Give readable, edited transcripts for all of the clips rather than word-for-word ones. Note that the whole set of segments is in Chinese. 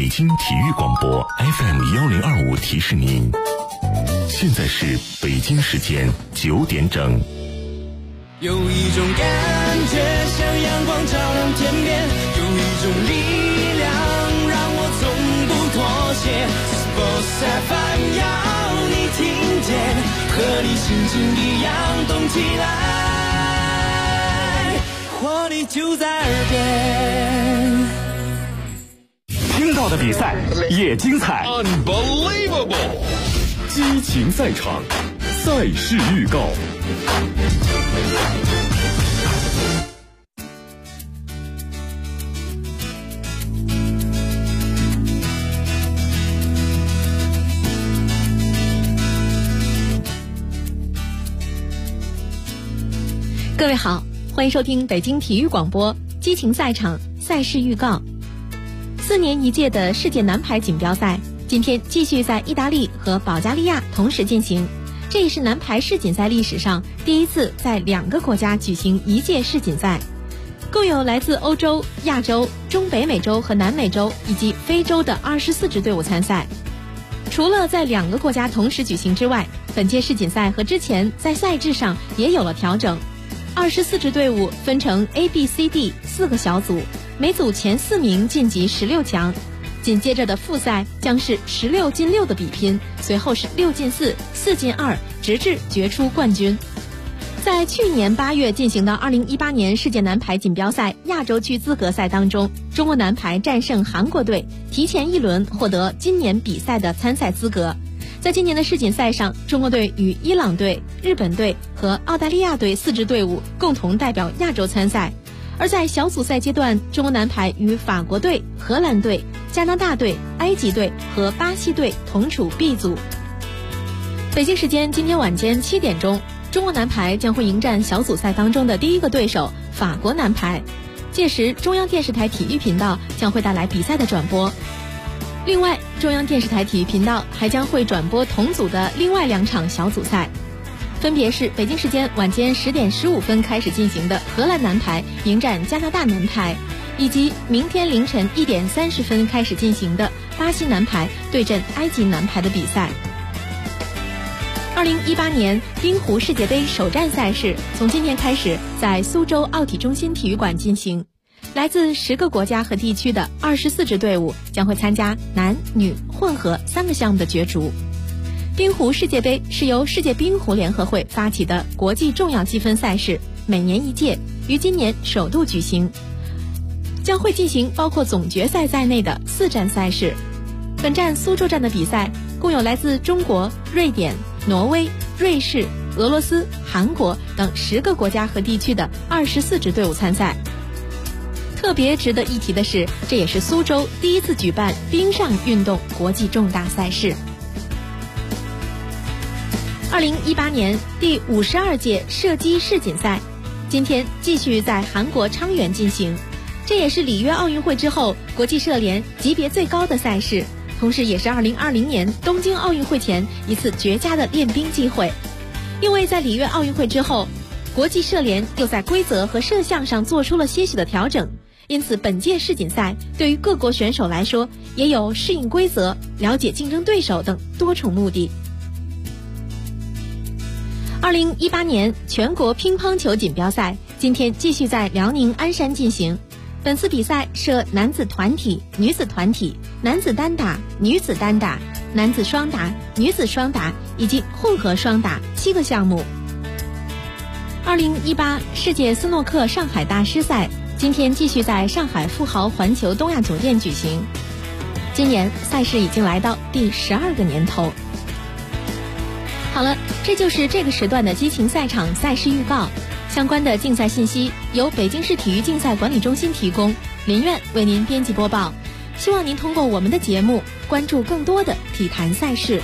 京体育广播 FM1025提示您，现在是北京时间9点整。 有一种感觉像阳光照亮天边，有一种力量让我从不妥协。Sports FM 要你听见，和你心情一样动起来，活力就在耳边。 听到的比赛也精彩 ，Unbelievable！ 激情赛场，赛事预告。 各位好，欢迎收听北京体育广播激情赛场赛事预告。4年一届的世界男排锦标赛今天继续在意大利和保加利亚同时进行，这也是男排世锦赛历史上第一次在2个国家举行一届世锦赛。共有来自欧洲、亚洲、中北美洲和南美洲以及非洲的24支队伍参赛。除了在2个国家同时举行之外，本届世锦赛和之前在赛制上也有了调整。24支队伍分成 A、B、C、D 4个小组，每组前4名晋级16强。紧接着的复赛将是16进6的比拼，随后是6进4、4进2，直至决出冠军。在去年8月进行的2018年世界男排锦标赛亚洲区资格赛当中，中国男排战胜韩国队，提前1轮获得今年比赛的参赛资格。在今年的世锦赛上，中国队与伊朗队、日本队和澳大利亚队4支队伍共同代表亚洲参赛。而在小组赛阶段，中国男排与法国队、荷兰队、加拿大队、埃及队和巴西队同处 B 组。北京时间今天晚间7点钟，中国男排将会迎战小组赛当中的第一个对手法国男排，届时中央电视台体育频道将会带来比赛的转播。另外，中央电视台体育频道还将会转播同组的另外2场小组赛，分别是北京时间晚间10点15分开始进行的荷兰男排迎战加拿大男排，以及明天凌晨1点30分开始进行的巴西男排对阵埃及男排的比赛。2018年冰壶世界杯首战赛事从今天开始在苏州奥体中心体育馆进行。来自10个国家和地区的24支队伍将会参加男女混合3个项目的角逐。冰壶世界杯是由世界冰壶联合会发起的国际重要积分赛事，每年1届，于今年首度举行，将会进行包括总决赛在内的4站赛事。本站苏州站的比赛共有来自中国、瑞典、挪威、瑞士、俄罗斯、韩国等10个国家和地区的24支队伍参赛。特别值得一提的是，这也是苏州第一次举办冰上运动国际重大赛事。2018年第52届射击世锦赛今天继续在韩国昌原进行，这也是里约奥运会之后国际射联级别最高的赛事，同时也是2020年东京奥运会前一次绝佳的练兵机会。因为在里约奥运会之后，国际射联又在规则和摄像上做出了些许的调整，因此本届世锦赛对于各国选手来说也有适应规则、了解竞争对手等多重目的。2018年全国乒乓球锦标赛今天继续在辽宁鞍山进行，本次比赛设男子团体、女子团体、男子单打、女子单打、男子双打、女子双打以及混合双打7个项目。2018世界斯诺克上海大师赛今天继续在上海富豪环球东亚酒店举行，今年赛事已经来到第12个年头。好了，这就是这个时段的激情赛场赛事预告。相关的竞赛信息由北京市体育竞赛管理中心提供，林苑为您编辑播报。希望您通过我们的节目关注更多的体坛赛事。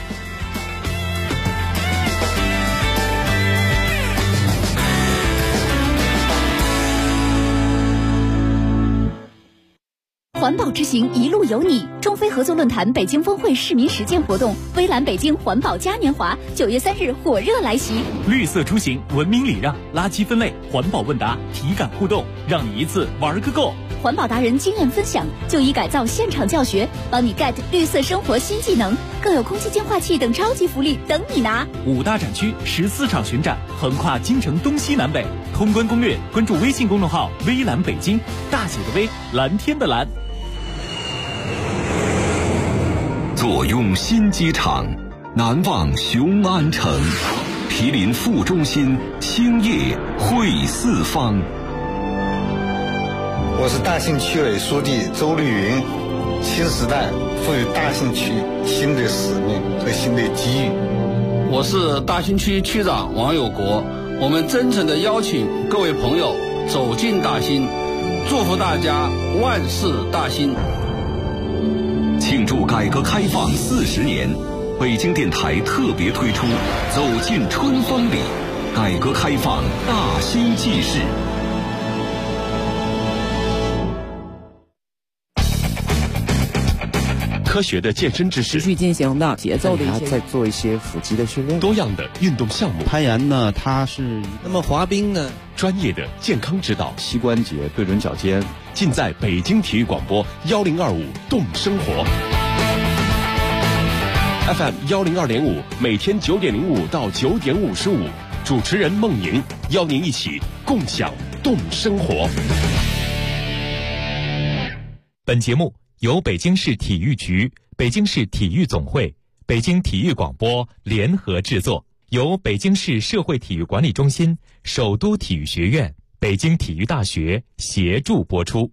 环保之行一路有你，中非合作论坛北京峰会市民实践活动，微蓝北京环保嘉年华9月3日火热来袭。 绿色出行，文明礼让，垃圾分类，环保问答，体感互动，让你一次玩个够。 环保达人经验分享，就医改造现场教学，帮你 get 绿色生活新技能，更有空气净化器等超级福利等你拿。 5大展区14场巡展，横跨京城东西南北。通关攻略，关注微信公众号“微蓝北京”，大写的微，蓝天的蓝。 坐拥新机场，难忘雄安城，毗邻副中心，兴业汇四方。 我是大兴区委书记周绿云。新时代赋予大兴区新的使命和新的机遇。 我是大兴区区长王有国。我们真诚地邀请各位朋友走进大兴，祝福大家万事大兴。 庆祝改革开放40年，北京电台特别推出《走进春风里》，改革开放大兴纪事。科学的健身知识， 持续进行的节奏的一些， 再做一些腹肌的训练， 多样的运动项目。 攀岩呢，它是那么滑冰呢， 专业的健康指导， 膝关节对准脚尖， 尽在北京体育广播1025动生活 FM 102.5，每天9点05到9点55，主持人孟莹邀您一起共享动生活。 本节目由北京市体育局、北京市体育总会、北京体育广播联合制作，由北京市社会体育管理中心、首都体育学院、北京体育大学协助播出。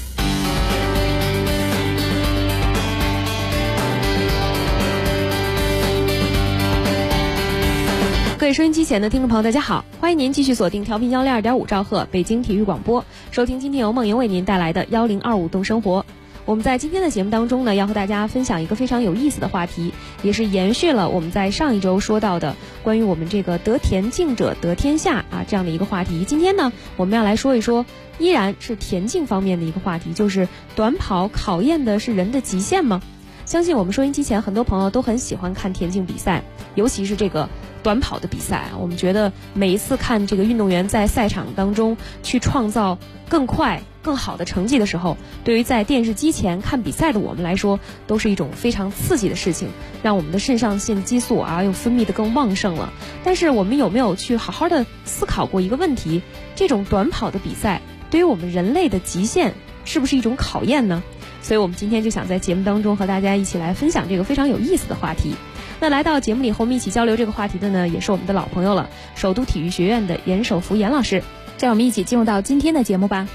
各位收音机前的听众朋友，大家好，欢迎您继续锁定调频102.5兆赫北京体育广播，收听今天由梦莹为您带来的1025动生活。我们在今天的节目当中呢，要和大家分享一个非常有意思的话题，也是延续了我们在上一周说到的关于我们这个得田径者得天下啊这样的一个话题。今天呢，我们要来说一说依然是田径方面的一个话题，就是短跑考验的是人的极限吗？相信我们收音机前很多朋友都很喜欢看田径比赛，尤其是这个短跑的比赛啊，我们觉得每一次看这个运动员在赛场当中去创造更快更好的成绩的时候，对于在电视机前看比赛的我们来说，都是一种非常刺激的事情，让我们的肾上腺激素啊又分泌得更旺盛了。但是我们有没有去好好的思考过一个问题，这种短跑的比赛对于我们人类的极限是不是一种考验呢？所以我们今天就想在节目当中和大家一起来分享这个非常有意思的话题。那来到节目里和我们一起交流这个话题的呢，也是我们的老朋友了，首都体育学院的严守福严老师。让我们一起进入到今天的节目吧。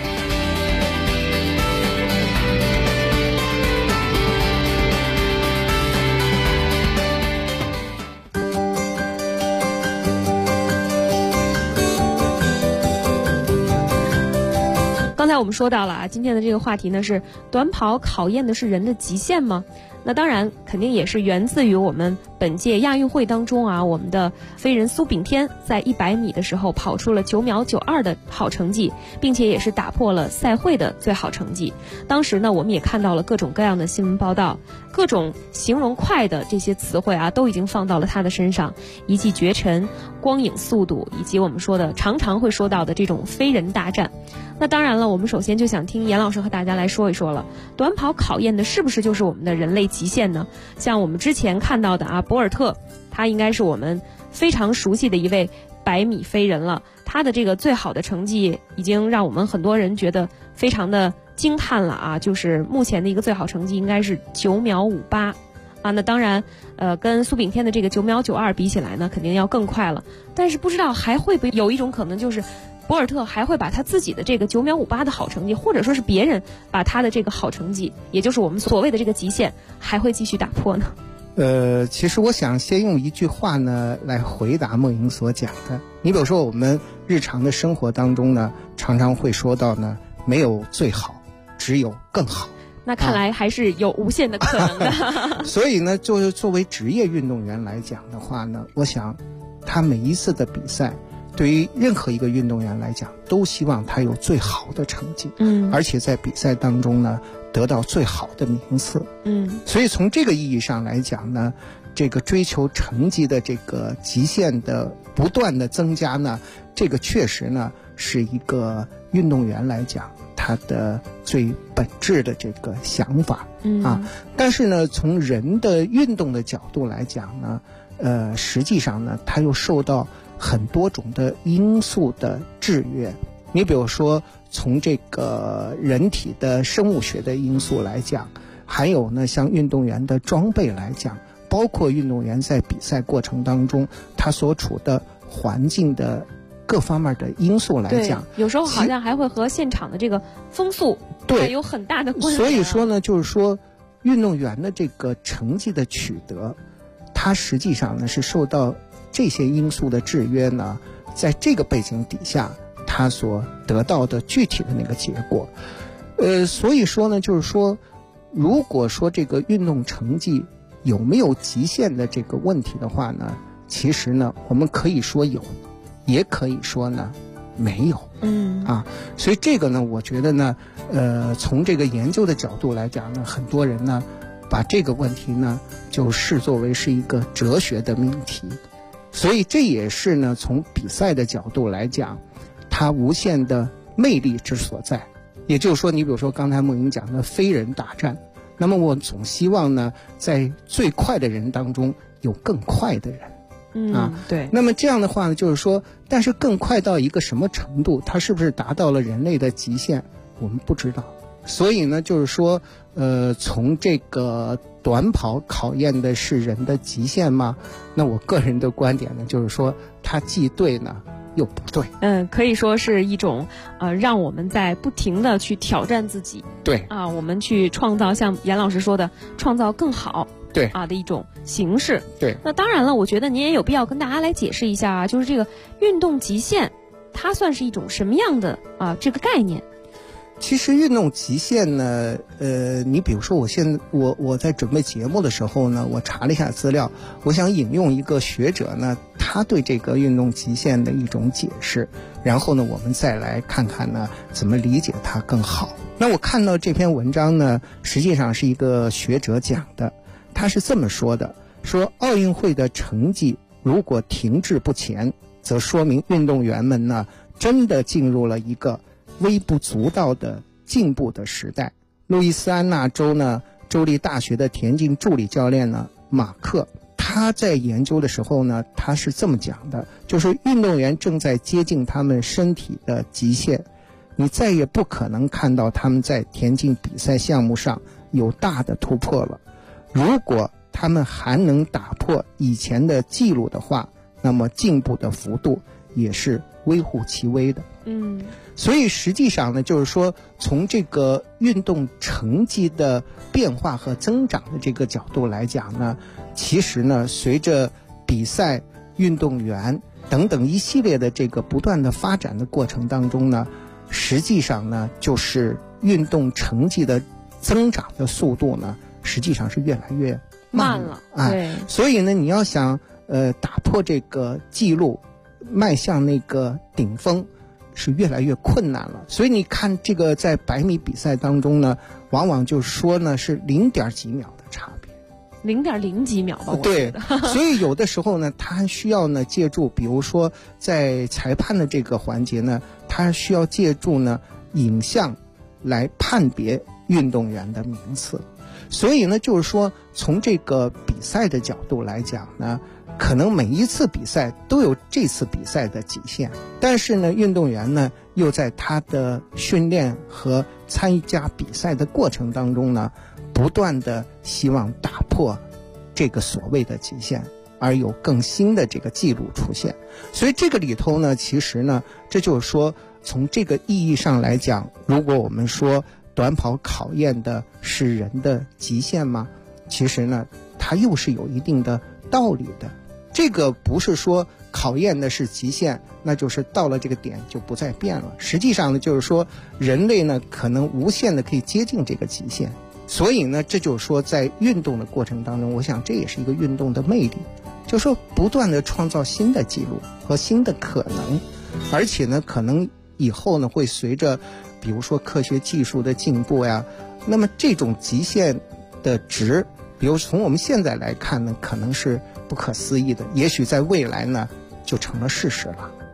刚才我们说到了啊，今天的这个话题呢是短跑考验的是人的极限吗？那当然肯定也是源自于我们本届亚运会当中啊，我们的飞人苏炳添在100米的时候跑出了9秒92的好成绩，并且也是打破了赛会的最好成绩。当时呢，我们也看到了各种各样的新闻报道，各种形容快的这些词汇啊，都已经放到了他的身上，一骑绝尘、光影速度，以及我们说的常常会说到的这种飞人大战。那当然了，我们首先就想听严老师和大家来说一说了，短跑考验的是不是就是我们的人类极限呢？像我们之前看到的啊，博尔特，他应该是我们非常熟悉的一位100米飞人了，他的这个最好的成绩已经让我们很多人觉得非常的惊叹了啊，就是目前的一个最好成绩应该是9秒58啊。那当然跟苏炳添的这个9秒92比起来呢，肯定要更快了，但是不知道还会不会有一种可能，就是博尔特还会把他自己的这个9秒58的好成绩，或者说是别人把他的这个好成绩，也就是我们所谓的这个极限，还会继续打破呢？ 其实我想先用一句话呢来回答梦莹所讲的。你比如说我们日常的生活当中呢，常常会说到呢，没有最好，只有更好。 那看来还是有无限的可能的。 所以呢，就是作为职业运动员来讲的话呢，我想他每一次的比赛，对于任何一个运动员来讲，都希望他有最好的成绩，而且在比赛当中呢，得到最好的名次，所以从这个意义上来讲呢，这个追求成绩的这个极限的不断的增加呢，这个确实呢是一个运动员来讲， 他的最本质的这个想法但是呢，从人的运动的角度来讲呢，实际上呢，它又受到很多种的因素的制约。你比如说，从这个人体的生物学的因素来讲，还有呢，像运动员的装备来讲，包括运动员在比赛过程当中他所处的环境的各方面的因素来讲， 有时候好像还会和现场的这个风速有很大的关系。 所以说呢，就是说运动员的这个成绩的取得，它实际上呢是受到这些因素的制约呢，在这个背景底下，他所得到的具体的那个结果。所以说呢，就是说，如果说这个运动成绩有没有极限的这个问题的话呢，其实呢，我们可以说有，也可以说呢没有。所以这个呢，我觉得呢，从这个研究的角度来讲呢，很多人呢把这个问题呢就视作为是一个哲学的命题。所以这也是呢，从比赛的角度来讲，它无限的魅力之所在。也就是说，你比如说刚才梦莹讲的非人大战，那么我总希望呢，在最快的人当中有更快的人。 对。 那么这样的话呢，就是说，但是更快到一个什么程度，它是不是达到了人类的极限，我们不知道。所以呢，就是说，从这个短跑考验的是人的极限吗？那我个人的观点呢，就是说，它既对呢，又不对。 可以说是一种让我们在不停的去挑战自己。 对我们去创造，像严老师说的，创造更好。 对的一种形式。 对。 那当然了，我觉得您也有必要跟大家来解释一下就是这个运动极限，它算是一种什么样的这个概念？ 其实运动极限呢，你比如说我在准备节目的时候呢，我查了一下资料，我想引用一个学者呢，他对这个运动极限的一种解释，然后呢，我们再来看看呢，怎么理解它更好。那我看到这篇文章呢，实际上是一个学者讲的，他是这么说的，说奥运会的成绩如果停滞不前，则说明运动员们呢，真的进入了一个微不足道的进步的时代。路易斯安那州呢，州立大学的田径助理教练呢，马克，他在研究的时候呢，他是这么讲的，就是运动员正在接近他们身体的极限，你再也不可能看到他们在田径比赛项目上有大的突破了。如果他们还能打破以前的记录的话，那么进步的幅度也是微乎其微的。所以实际上呢，就是说从这个运动成绩的变化和增长的这个角度来讲呢，其实呢，随着比赛、运动员等等一系列的这个不断的发展的过程当中呢，实际上呢，就是运动成绩的增长的速度呢，实际上是越来越慢了。 对。 所以呢，你要想打破这个记录，迈向那个顶峰，是越来越困难了。所以你看这个在100米比赛当中呢，往往就说呢是0.几秒的差别 ，0.0几秒吧。 对。所以有的时候呢，他还需要呢借助，比如说在裁判的这个环节呢，他需要借助呢影像来判别运动员的名次。所以呢，就是说从这个比赛的角度来讲呢，可能每一次比赛都有这次比赛的极限，但是呢，运动员呢又在他的训练和参加比赛的过程当中呢，不断的希望打破这个所谓的极限，而有更新的这个记录出现。所以这个里头呢，其实呢，这就是说从这个意义上来讲，如果我们说短跑考验的是人的极限吗？其实呢，它又是有一定的道理的。这个不是说考验的是极限，那就是到了这个点就不再变了。实际上呢，就是说人类呢可能无限的可以接近这个极限。所以呢，这就是说在运动的过程当中，我想这也是一个运动的魅力，就是说不断的创造新的记录和新的可能，而且呢，可能以后呢会随着比如说科学技术的进步呀，那么这种极限的值，比如从我们现在来看呢，可能是不可思议的，也许在未来呢就成了事实了。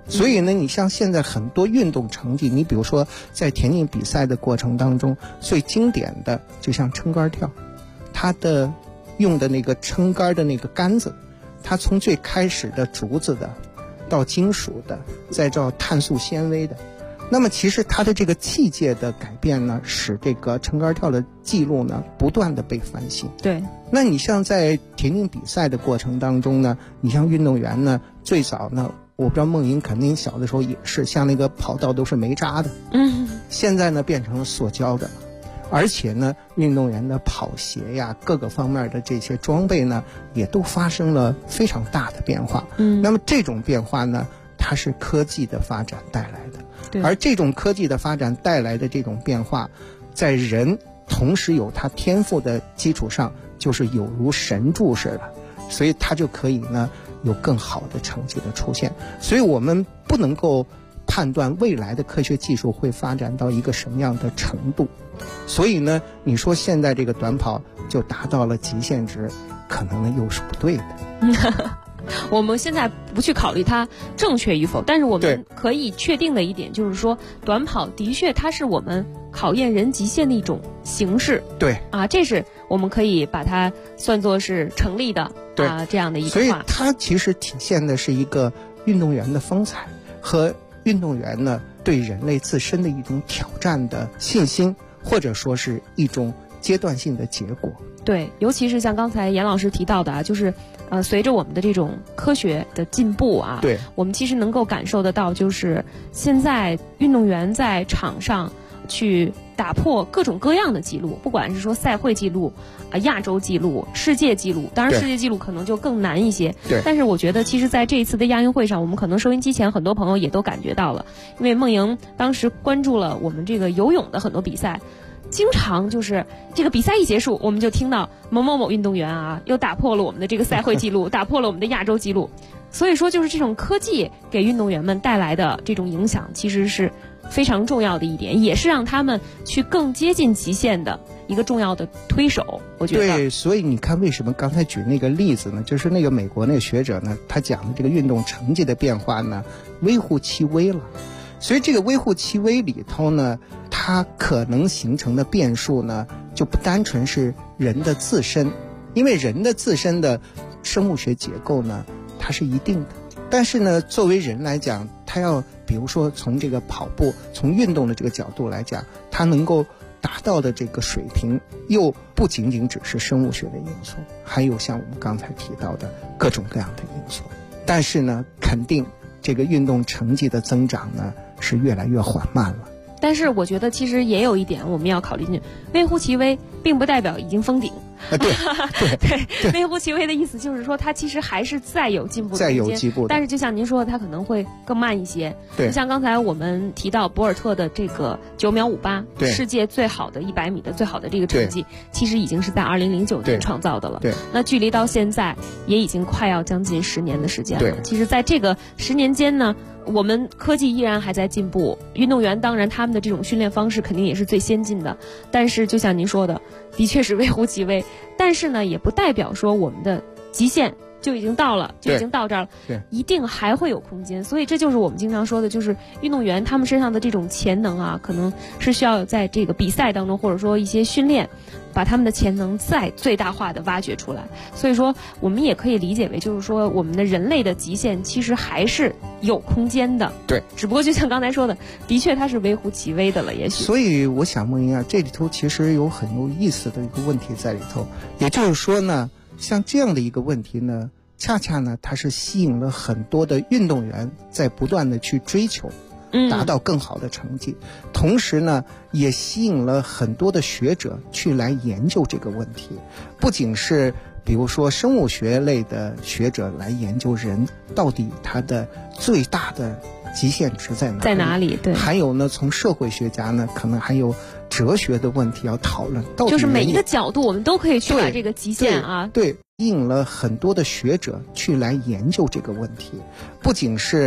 所以呢，你像现在很多运动成绩，你比如说在田径比赛的过程当中，最经典的就像撑杆跳，它的用的那个撑杆的那个杆子，它从最开始的竹子的，到金属的，再到碳素纤维的。那么其实它的这个器械的改变呢，使这个撑杆跳的记录呢不断的被翻新。 对， 那你像在田径比赛的过程当中呢，你像运动员呢，最早呢，我不知道梦莹肯定小的时候也是，像那个跑道都是煤渣的，现在呢变成了塑胶的了。而且呢，运动员的跑鞋呀，各个方面的这些装备呢，也都发生了非常大的变化。那么这种变化呢，它是科技的发展带来的。而这种科技的发展带来的这种变化，在人同时有他天赋的基础上，就是有如神助似的，所以他就可以呢有更好的成绩的出现。所以我们不能够判断未来的科学技术会发展到一个什么样的程度。所以呢，你说现在这个短跑就达到了极限值，可能呢又是不对的。 我们现在不去考虑它正确与否，但是我们可以确定的一点就是说，短跑的确它是我们考验人极限的一种形式。 对啊，这是我们可以把它算作是成立的这样的一个话。 所以它其实体现的是一个运动员的风采和运动员呢对人类自身的一种挑战的信心，或者说是一种阶段性的结果。 对，尤其是像刚才严老师提到的啊，就是随着我们的这种科学的进步啊， 对， 我们其实能够感受得到，就是现在运动员在场上去打破各种各样的记录，不管是说赛会记录亚洲记录、世界纪录，当然世界纪录可能就更难一些。 对。 但是我觉得，其实在这一次的亚运会上，我们可能收音机前很多朋友也都感觉到了，因为梦莹当时关注了我们这个游泳的很多比赛。经常就是这个比赛一结束，我们就听到某某某运动员啊，又打破了我们的这个赛会纪录，打破了我们的亚洲纪录。所以说，就是这种科技给运动员们带来的这种影响，其实是非常重要的一点，也是让他们去更接近极限的一个重要的推手。我觉得对，所以你看，为什么刚才举那个例子呢？就是那个美国那个学者呢，他讲的这个运动成绩的变化呢，微乎其微了。所以这个微乎其微里头呢，它可能形成的变数呢，就不单纯是人的自身，因为人的自身的生物学结构呢，它是一定的。但是呢，作为人来讲，他要比如说从这个跑步、从运动的这个角度来讲，他能够达到的这个水平，又不仅仅只是生物学的因素，还有像我们刚才提到的各种各样的因素。但是呢，肯定这个运动成绩的增长呢，是越来越缓慢了。 但是我觉得其实也有一点我们要考虑进去，微乎其微并不代表已经封顶。对，微乎其微的意思就是说，它其实还是再有进步的空间， 再有进步的。 但是就像您说的，它可能会更慢一些。 对， 像刚才我们提到博尔特的这个9秒58，世界最好的100米的最好的这个成绩，其实已经是在2009年创造的了。 对， 那距离到现在也已经快要将近10年的时间了。 对， 其实在这个10年间呢，我们科技依然还在进步，运动员当然他们的这种训练方式肯定也是最先进的，但是就像您说的，的确是微乎其微，但是呢也不代表说我们的极限就已经到了，就已经到这儿了，一定还会有空间。所以这就是我们经常说的，就是运动员他们身上的这种潜能啊，可能是需要在这个比赛当中，或者说一些训练，把他们的潜能再最大化的挖掘出来。所以说我们也可以理解为，就是说我们的人类的极限其实还是有空间的。 对， 只不过就像刚才说的，的确它是微乎其微的了，也许。 所以我想梦莹啊，这里头其实有很有意思的一个问题在里头，也就是说呢，像这样的一个问题呢，恰恰呢它是吸引了很多的运动员在不断的去追求达到更好的成绩，同时呢也吸引了很多的学者去来研究这个问题，不仅是比如说生物学类的学者来研究人到底他的最大的极限值在哪里， 对， 还有呢从社会学家呢可能还有哲学的问题要讨论，到底就是每一个角度我们都可以去把这个极限对吸引了很多的学者去来研究这个问题，不仅是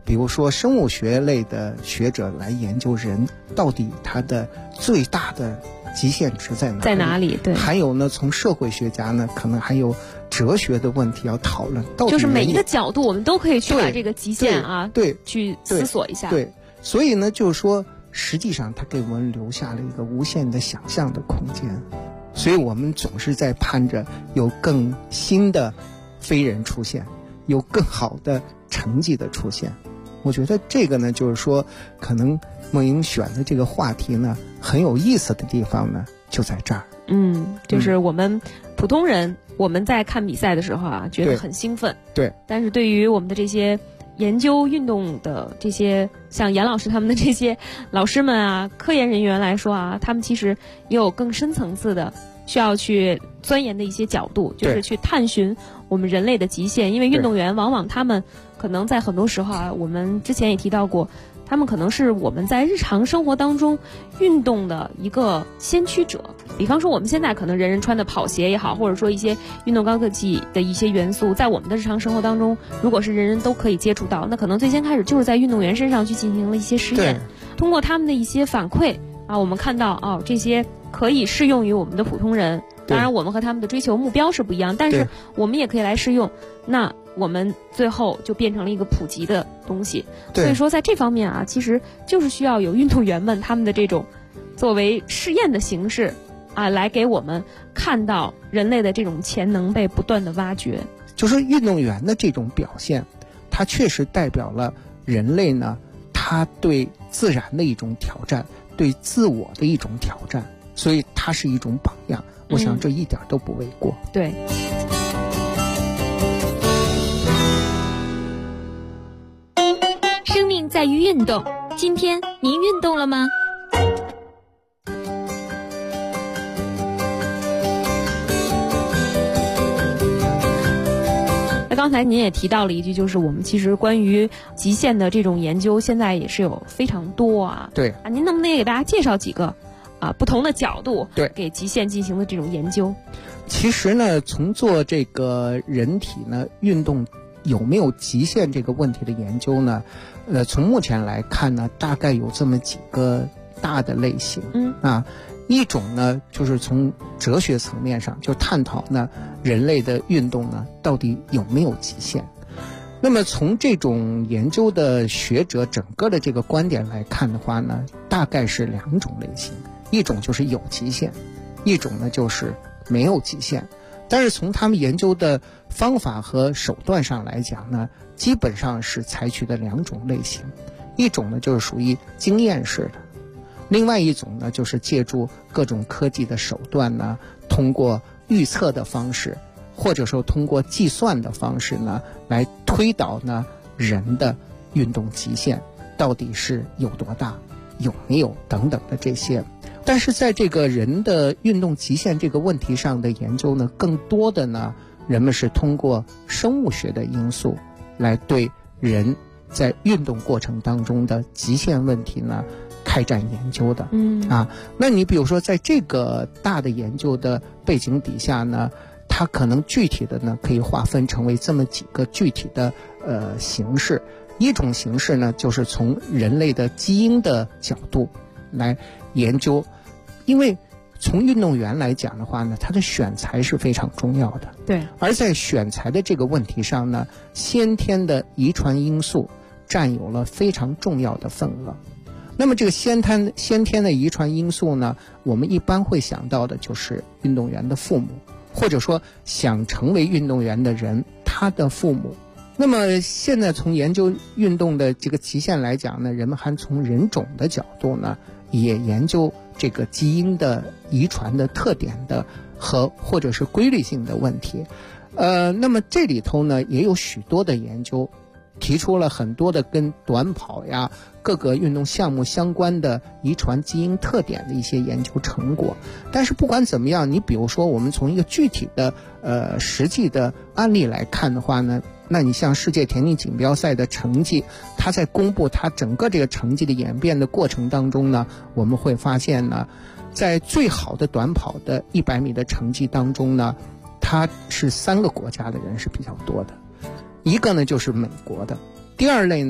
比如说生物学类的学者来研究人到底他的最大的极限值在哪里？对。还有呢，从社会学家呢，可能还有哲学的问题要讨论。到底就是每一个角度，我们都可以去把这个极限去思索一下。 对，所以呢，就是说，实际上它给我们留下了一个无限的想象的空间。所以我们总是在盼着有更新的飞人出现，有更好的成绩的出现。我觉得这个呢，就是说，可能梦莹选的这个话题呢，很有意思的地方呢，就在这儿。 就是我们普通人，我们在看比赛的时候啊，觉得很兴奋。 对。 但是对于我们的这些研究运动的这些像严老师他们的这些老师们啊，科研人员来说啊，他们其实也有更深层次的需要去钻研的一些角度，就是去探寻我们人类的极限。因为运动员往往他们可能在很多时候啊，我们之前也提到过，他们可能是我们在日常生活当中运动的一个先驱者。比方说我们现在可能人人穿的跑鞋也好，或者说一些运动高科技的一些元素，在我们的日常生活当中，如果是人人都可以接触到，那可能最先开始就是在运动员身上去进行了一些实验，通过他们的一些反馈啊，我们看到这些可以适用于我们的普通人。当然我们和他们的追求目标是不一样，但是我们也可以来适用，那我们最后就变成了一个普及的东西。所以说在这方面啊，其实就是需要有运动员们他们的这种作为试验的形式啊，来给我们看到人类的这种潜能被不断的挖掘。 就是运动员的这种表现，它确实代表了人类呢，他对自然的一种挑战，对自我的一种挑战，所以它是一种榜样。我想这一点都不为过。 对。 生命在于运动，今天您运动了吗？ 刚才您也提到了一句，就是我们其实关于极限的这种研究，现在也是有非常多啊。 对啊，您能不能也给大家介绍几个不同的角度， 对， 给极限进行的这种研究？ 其实呢，从做这个人体呢运动有没有极限这个问题的研究呢，从目前来看呢，大概有这么几个大的类型。一种呢，就是从哲学层面上就探讨呢，人类的运动呢到底有没有极限。那么从这种研究的学者整个的这个观点来看的话呢，大概是两种类型，一种就是有极限，一种呢就是没有极限。但是从他们研究的方法和手段上来讲呢，基本上是采取的两种类型，一种呢就是属于经验式的，另外一种呢就是借助各种科技的手段呢，通过预测的方式，或者说通过计算的方式呢，来推导呢人的运动极限到底是有多大，有没有等等的这些。但是在这个人的运动极限这个问题上的研究呢，更多的呢，人们是通过生物学的因素来对人在运动过程当中的极限问题呢开展研究的。那你比如说在这个大的研究的背景底下呢，它可能具体的呢可以划分成为这么几个具体的形式。一种形式呢，就是从人类的基因的角度来研究，因为从运动员来讲的话呢，他的选材是非常重要的。 对。 而在选材的这个问题上呢，先天的遗传因素占有了非常重要的份额。那么这个先天的遗传因素呢，我们一般会想到的就是运动员的父母，或者说想成为运动员的人他的父母。那么现在从研究运动的这个极限来讲呢，人们还从人种的角度呢，也研究这个基因的遗传的特点的或者是规律性的问题。那么这里头呢也有许多的研究提出了很多的跟短跑呀各个运动项目相关的遗传基因特点的一些研究成果。但是不管怎么样，你比如说我们从一个具体的实际的案例来看的话呢，那你像世界田径锦标赛的成绩，它在公布它整个这个成绩的演变的过程当中呢，我们会发现呢，在最好的短跑的100米的成绩当中呢，它是3个国家的人是比较多的。一个呢就是美国的，第二类呢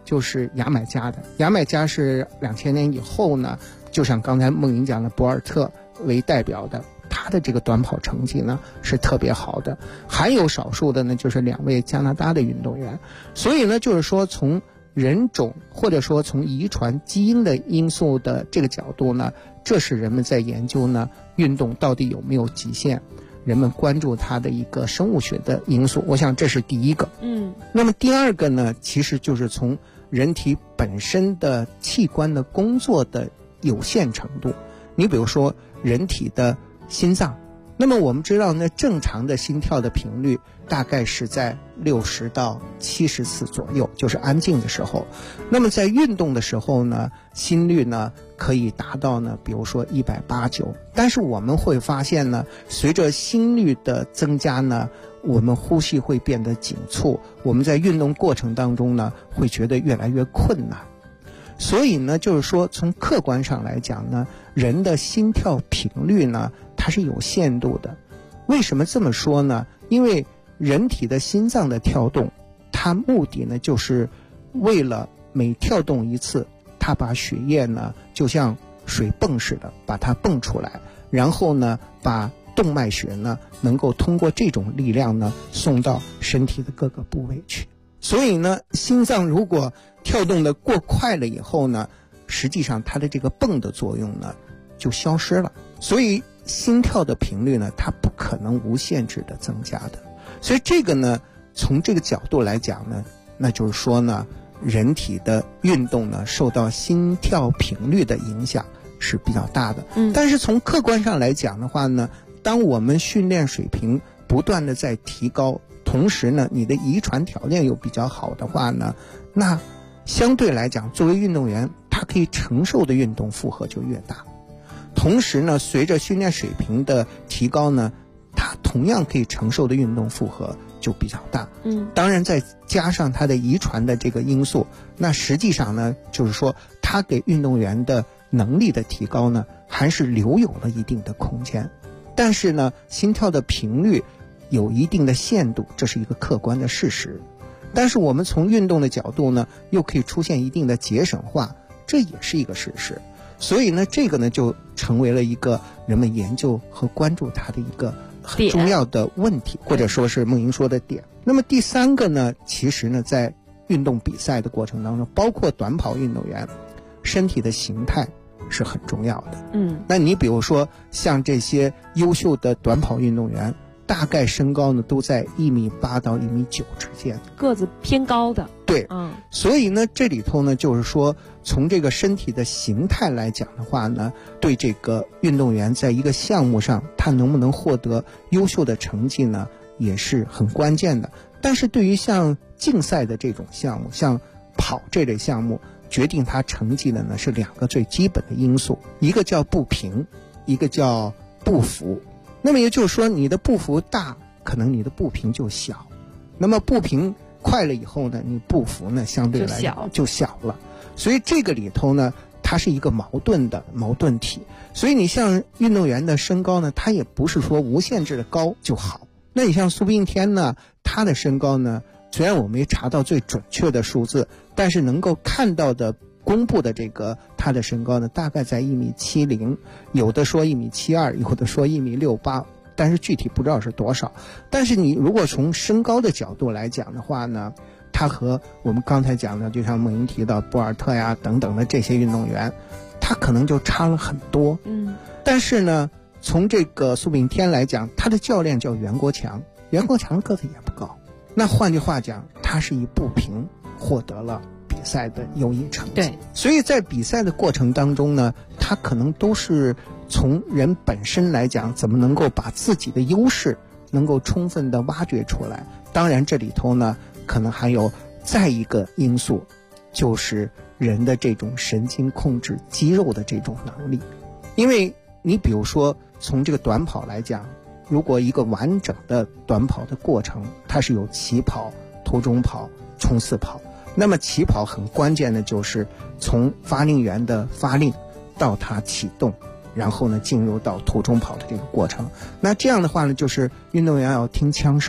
就是牙买加的。牙买加是2000年以后呢，就像刚才孟莹讲的，博尔特为代表的，他的这个短跑成绩呢是特别好的。还有少数的呢，就是2位加拿大的运动员。所以呢，就是说从人种或者说从遗传基因的因素的这个角度呢，这是人们在研究呢运动到底有没有极限，人们关注它的一个生物学的因素。我想这是第一个。那么第二个呢，其实就是从人体本身的器官的工作的有限程度。你比如说人体的心脏，那么我们知道呢，正常的心跳的频率大概是在60到70次左右，就是安静的时候。那么在运动的时候呢，心率呢可以达到呢，比如说180-190。但是我们会发现呢，随着心率的增加呢，我们呼吸会变得紧促，我们在运动过程当中呢，会觉得越来越困难。所以呢，就是说从客观上来讲呢，人的心跳频率呢，它是有限度的。为什么这么说呢？因为人体的心脏的跳动，它目的呢，就是为了每跳动一次，它把血液呢，就像水泵似的，把它泵出来，然后呢，把动脉血呢，能够通过这种力量呢，送到身体的各个部位去。所以呢，心脏如果跳动的过快了以后呢，实际上它的这个泵的作用呢就消失了。所以心跳的频率呢，它不可能无限制的增加的。所以这个呢，从这个角度来讲呢，那就是说呢，人体的运动呢受到心跳频率的影响是比较大的。但是从客观上来讲的话呢，当我们训练水平不断的在提高，同时呢，你的遗传条件又比较好的话呢，那相对来讲，作为运动员，他可以承受的运动负荷就越大。同时呢，随着训练水平的提高呢，他同样可以承受的运动负荷就比较大。当然再加上他的遗传的这个因素，那实际上呢，就是说他给运动员的能力的提高呢，还是留有了一定的空间。但是呢，心跳的频率有一定的限度，这是一个客观的事实。但是我们从运动的角度呢，又可以出现一定的节省化，这也是一个事实。所以呢，这个呢就成为了一个人们研究和关注它的一个很重要的问题，或者说是孟莹说的点。那么第三个呢，其实呢，在运动比赛的过程当中，包括短跑运动员，身体的形态是很重要的。那你比如说像这些优秀的短跑运动员，大概身高呢都在1.8米到1.9米之间， 个子偏高的。 对，所以呢，这里头呢，就是说从这个身体的形态来讲的话呢，对这个运动员在一个项目上他能不能获得优秀的成绩呢，也是很关键的。但是对于像竞赛的这种项目，像跑这类项目，决定他成绩的呢是2个最基本的因素，一个叫步频，一个叫步幅。那么也就是说，你的步幅大，可能你的步频就小；那么步频快了以后呢，你步幅呢相对来讲就小了。所以这个里头呢，它是一个矛盾体。所以你像运动员的身高呢，他也不是说无限制的高就好。那你像苏炳添呢，他的身高呢，虽然我没查到最准确的数字，但是能够看到的公布的这个他的身高呢，大概在1.70米，有的说1.72米，有的说1.68米，但是具体不知道是多少。但是你如果从身高的角度来讲的话呢，他和我们刚才讲的，就像孟莹提到博尔特呀等等的这些运动员，他可能就差了很多。但是呢，从这个苏炳添来讲，他的教练叫袁国强，袁国强个子也不高。那换句话讲，他是以步频获得了比赛的优异成绩。对，所以在比赛的过程当中呢，他可能都是从人本身来讲，怎么能够把自己的优势能够充分的挖掘出来。当然这里头呢，可能还有再一个因素，就是人的这种神经控制肌肉的这种能力。因为你比如说从这个短跑来讲，如果一个完整的短跑的过程，它是有起跑、途中跑、冲刺跑。那么起跑很关键的就是从发令员的发令到它启动，然后呢进入到途中跑的这个过程。那这样的话呢，就是运动员要听枪声，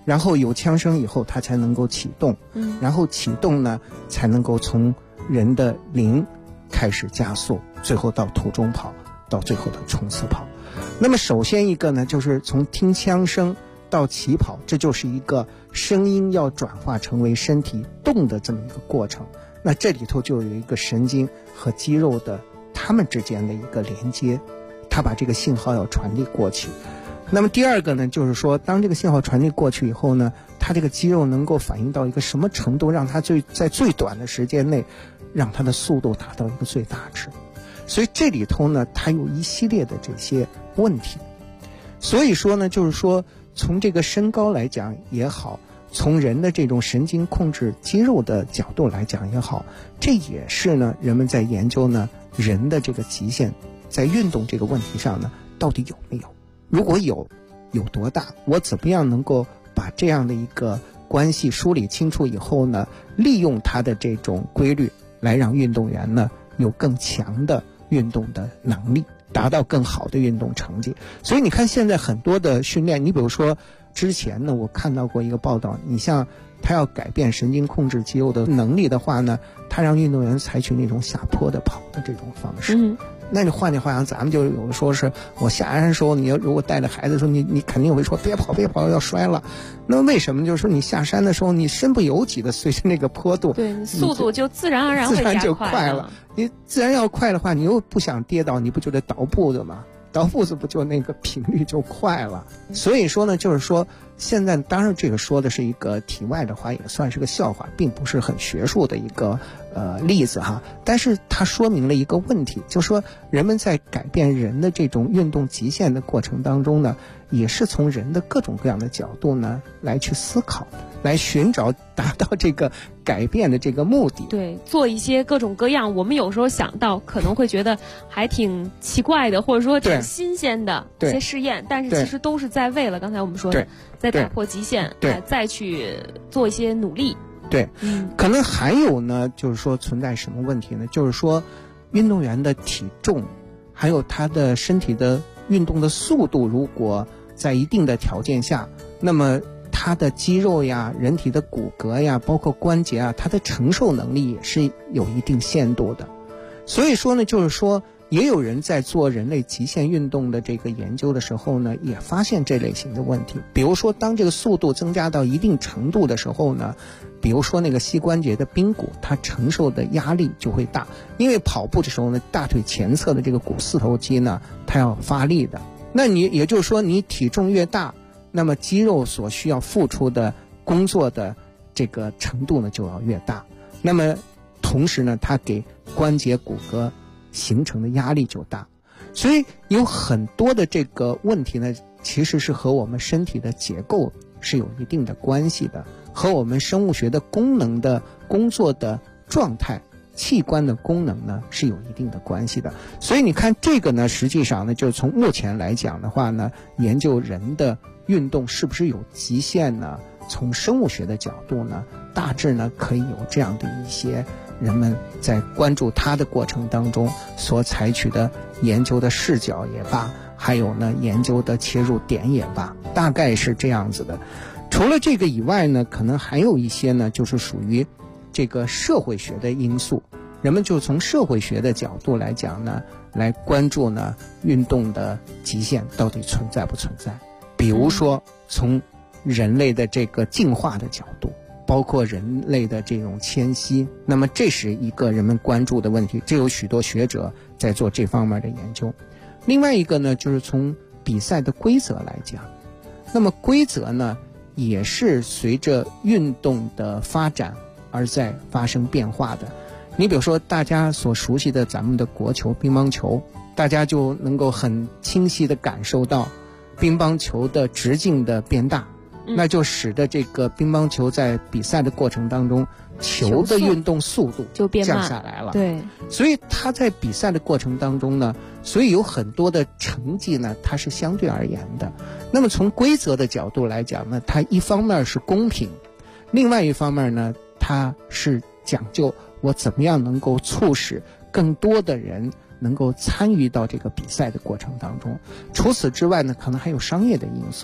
然后有枪声以后它才能够启动，然后启动呢才能够从人的零开始加速，最后到途中跑，到最后的冲刺跑。那么首先一个呢，就是从听枪声到起跑，这就是一个声音要转化成为身体动的这么一个过程。那这里头就有一个神经和肌肉的它们之间的一个连接，它把这个信号要传递过去。那么第二个呢，就是说当这个信号传递过去以后呢，它这个肌肉能够反应到一个什么程度，让它在最短的时间内让它的速度达到一个最大值。所以这里头呢，它有一系列的这些问题。所以说呢，就是说从这个身高来讲也好，从人的这种神经控制肌肉的角度来讲也好，这也是呢人们在研究呢人的这个极限在运动这个问题上呢到底有没有，如果有多大，我怎么样能够把这样的一个关系梳理清楚以后呢，利用它的这种规律来让运动员呢有更强的运动的能力，达到更好的运动成绩。所以你看现在很多的训练，你比如说之前呢我看到过一个报道，你像他要改变神经控制肌肉的能力的话呢，他让运动员采取那种下坡的跑的这种方式。那你换句话讲，咱们就有的说是我下山的时候，你如果带着孩子的时候，你肯定会说别跑要摔了。那为什么？就是说你下山的时候，你身不由己的随着那个坡度， 对，速度就自然而然会加快了。 你自然要快的话，你又不想跌倒，你不就得倒步的吗？倒步子不就那个频率就快了。所以说呢，就是说现在当然这个说的是一个题外的话，也算是个笑话，并不是很学术的一个例子哈。但是它说明了一个问题，就是说人们在改变人的这种运动极限的过程当中呢，也是从人的各种各样的角度呢来去思考，来寻找达到这个改变的这个目的。 对，做一些各种各样我们有时候想到可能会觉得还挺奇怪的，或者说挺新鲜的一些试验，但是其实都是在为了刚才我们说的在打破极限，再去做一些努力。 对，可能还有呢，就是说存在什么问题呢？就是说运动员的体重还有他的身体的运动的速度，如果在一定的条件下，那么他的肌肉呀、人体的骨骼呀，包括关节啊，它的承受能力也是有一定限度的。所以说呢，就是说也有人在做人类极限运动的这个研究的时候呢，也发现这类型的问题。比如说当这个速度增加到一定程度的时候呢，比如说那个膝关节的髌骨，它承受的压力就会大，因为跑步的时候呢，大腿前侧的这个股四头肌呢，它要发力的。那你也就是说你体重越大，那么肌肉所需要付出的工作的这个程度呢就要越大，那么同时呢它给关节骨骼形成的压力就大。所以有很多的这个问题呢，其实是和我们身体的结构是有一定的关系的，和我们生物学的功能的工作的状态、器官的功能呢是有一定的关系的。所以你看这个呢，实际上呢，就是从目前来讲的话呢，研究人的运动是不是有极限呢？从生物学的角度呢，大致呢可以有这样的一些人们在关注它的过程当中所采取的研究的视角也罢，还有呢研究的切入点也罢，大概是这样子的。除了这个以外呢，可能还有一些呢，就是属于这个社会学的因素，人们就从社会学的角度来讲呢，来关注呢运动的极限到底存在不存在。比如说从人类的这个进化的角度，包括人类的这种迁徙，那么这是一个人们关注的问题，这有许多学者在做这方面的研究。另外一个呢，就是从比赛的规则来讲，那么规则呢也是随着运动的发展而在发生变化的。你比如说大家所熟悉的咱们的国球乒乓球，大家就能够很清晰地感受到乒乓球的直径的变大，那就使得这个乒乓球在比赛的过程当中，球的运动速度就降下来了。 对， 所以它在比赛的过程当中呢，所以有很多的成绩呢，它是相对而言的。那么从规则的角度来讲呢，它一方面是公平，另外一方面呢，它是讲究我怎么样能够促使更多的人能够参与到这个比赛的过程当中。除此之外呢，可能还有商业的因素。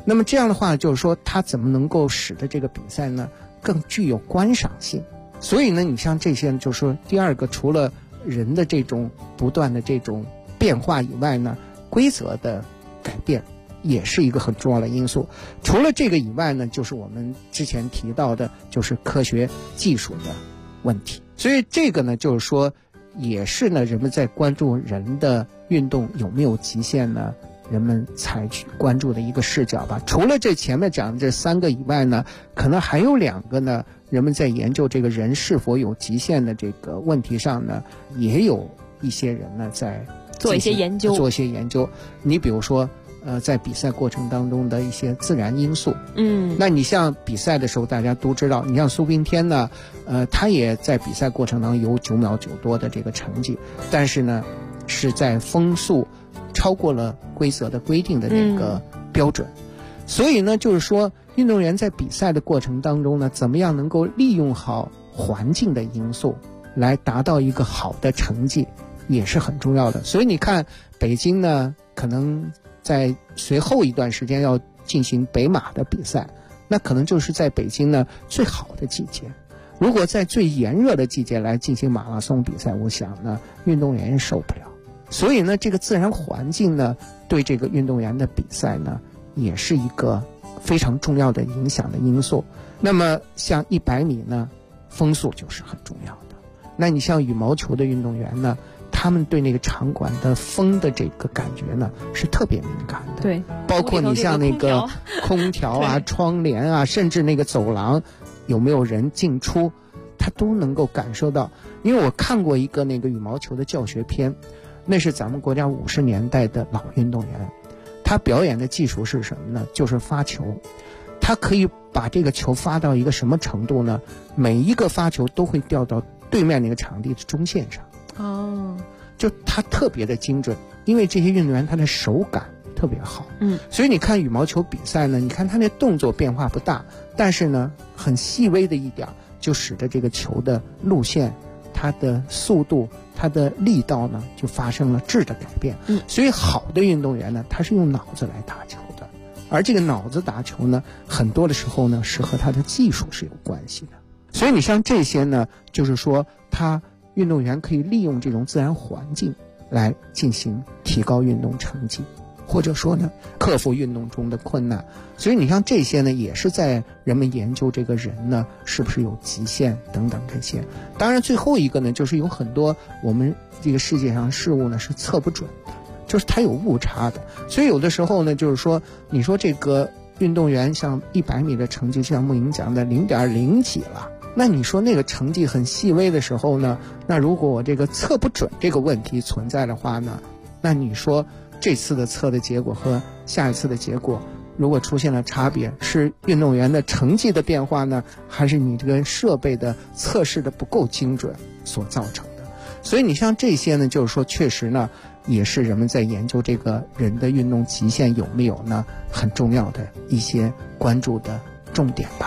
那么这样的话，就是说它怎么能够使得这个比赛呢更具有观赏性？所以呢，你像这些，就是说第二个，除了人的这种不断的这种变化以外呢，规则的改变也是一个很重要的因素。除了这个以外呢，就是我们之前提到的，就是科学技术的问题。所以这个呢，就是说也是呢，人们在关注人的运动有没有极限呢，人们采取关注的一个视角吧。除了这前面讲的这3个以外呢，可能还有2个呢，人们在研究这个人是否有极限的这个问题上呢，也有一些人呢在做一些研究。 你比如说在比赛过程当中的一些自然因素。那你像比赛的时候大家都知道，你像苏冰天呢他也在比赛过程当中有9秒9多的这个成绩，但是呢是在风速超过了规则的规定的那个标准。所以呢，就是说运动员在比赛的过程当中呢，怎么样能够利用好环境的因素来达到一个好的成绩，也是很重要的。所以你看北京呢，可能在随后一段时间要进行北马的比赛，那可能就是在北京呢最好的季节。如果在最炎热的季节来进行马拉松比赛，我想呢运动员受不了。所以呢，这个自然环境呢，对这个运动员的比赛呢，也是一个非常重要的影响的因素。那么像100米呢，风速就是很重要的。那你像羽毛球的运动员呢，他们对那个场馆的风的这个感觉呢是特别敏感的。 对， 包括你像那个空调啊、窗帘啊，甚至那个走廊有没有人进出，他都能够感受到。因为我看过一个那个羽毛球的教学片，那是咱们国家50年代的老运动员，他表演的技术是什么呢？就是发球。他可以把这个球发到一个什么程度呢？每一个发球都会掉到对面那个场地的中线上。就他特别的精准，因为这些运动员他的手感特别好。所以你看羽毛球比赛呢，你看他那动作变化不大，但是呢很细微的一点就使得这个球的路线、它的速度、它的力道呢就发生了质的改变。所以好的运动员呢，他是用脑子来打球的，而这个脑子打球呢，很多的时候呢是和他的技术是有关系的。所以你像这些呢，就是说他运动员可以利用这种自然环境来进行提高运动成绩，或者说呢克服运动中的困难。所以你像这些呢，也是在人们研究这个人呢是不是有极限等等这些。当然最后一个呢，就是有很多我们这个世界上事物呢是测不准的，就是它有误差的。所以有的时候呢，就是说你说这个运动员像100米的成绩，像穆莹讲的0.0几了，那你说那个成绩很细微的时候呢，那如果我这个测不准这个问题存在的话呢，那你说这次的测的结果和下一次的结果如果出现了差别，是运动员的成绩的变化呢，还是你这个设备的测试的不够精准所造成的？所以你像这些呢，就是说确实呢，也是人们在研究这个人的运动极限有没有呢，很重要的一些关注的重点吧。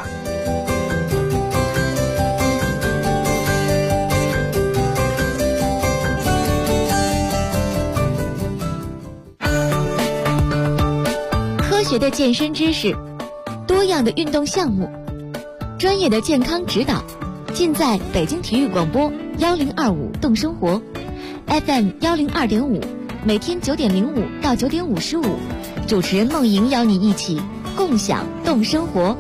科学的健身知识，多样的运动项目，专业的健康指导，尽在北京体育广播1025动生活 FM 102.5，每天9点05到9点55，主持人梦莹邀你一起共享动生活。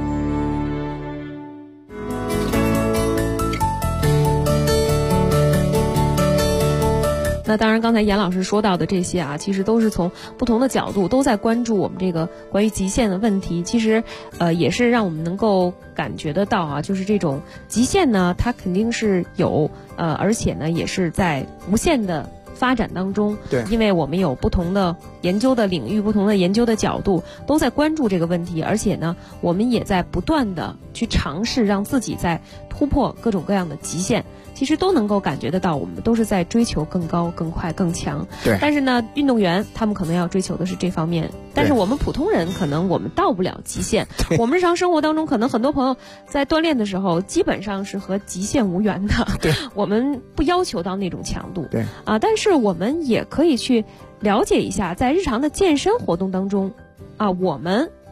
那当然刚才严老师说到的这些啊，其实都是从不同的角度都在关注我们这个关于极限的问题。其实也是让我们能够感觉得到啊，就是这种极限呢，它肯定是有而且呢也是在无限的发展当中。 对， 因为我们有不同的研究的领域，不同的研究的角度都在关注这个问题，而且呢我们也在不断的去尝试让自己在突破各种各样的极限。其实都能够感觉得到，我们都是在追求更高、更快、更强。 对。 但是呢，运动员他们可能要追求的是这方面，但是我们普通人可能我们到不了极限。我们日常生活当中，可能很多朋友在锻炼的时候，基本上是和极限无缘的。 对。 我们不要求到那种强度。 对。 但是我们也可以去了解一下，在日常的健身活动当中，我们